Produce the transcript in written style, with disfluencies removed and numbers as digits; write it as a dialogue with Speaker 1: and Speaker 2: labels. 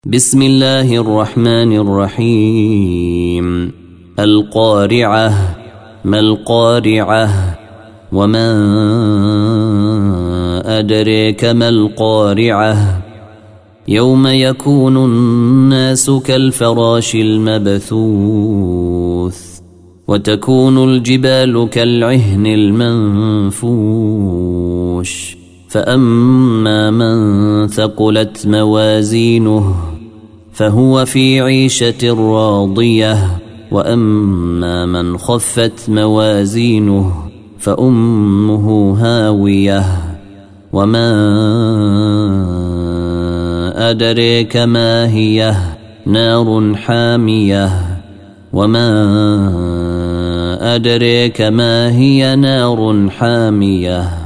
Speaker 1: بسم الله الرحمن الرحيم. القارعة. ما القارعة؟ وما أدريك ما القارعة؟ يوم يكون الناس كالفراش المبثوث وتكون الجبال كالعهن المنفوش. فأما من ثقلت موازينه فهو في عيشة راضية، وأما من خفت موازينه فأمه هاوية. وما أدريك ما هي؟ نار حامية. وما أدريك ما هي؟ نار حامية.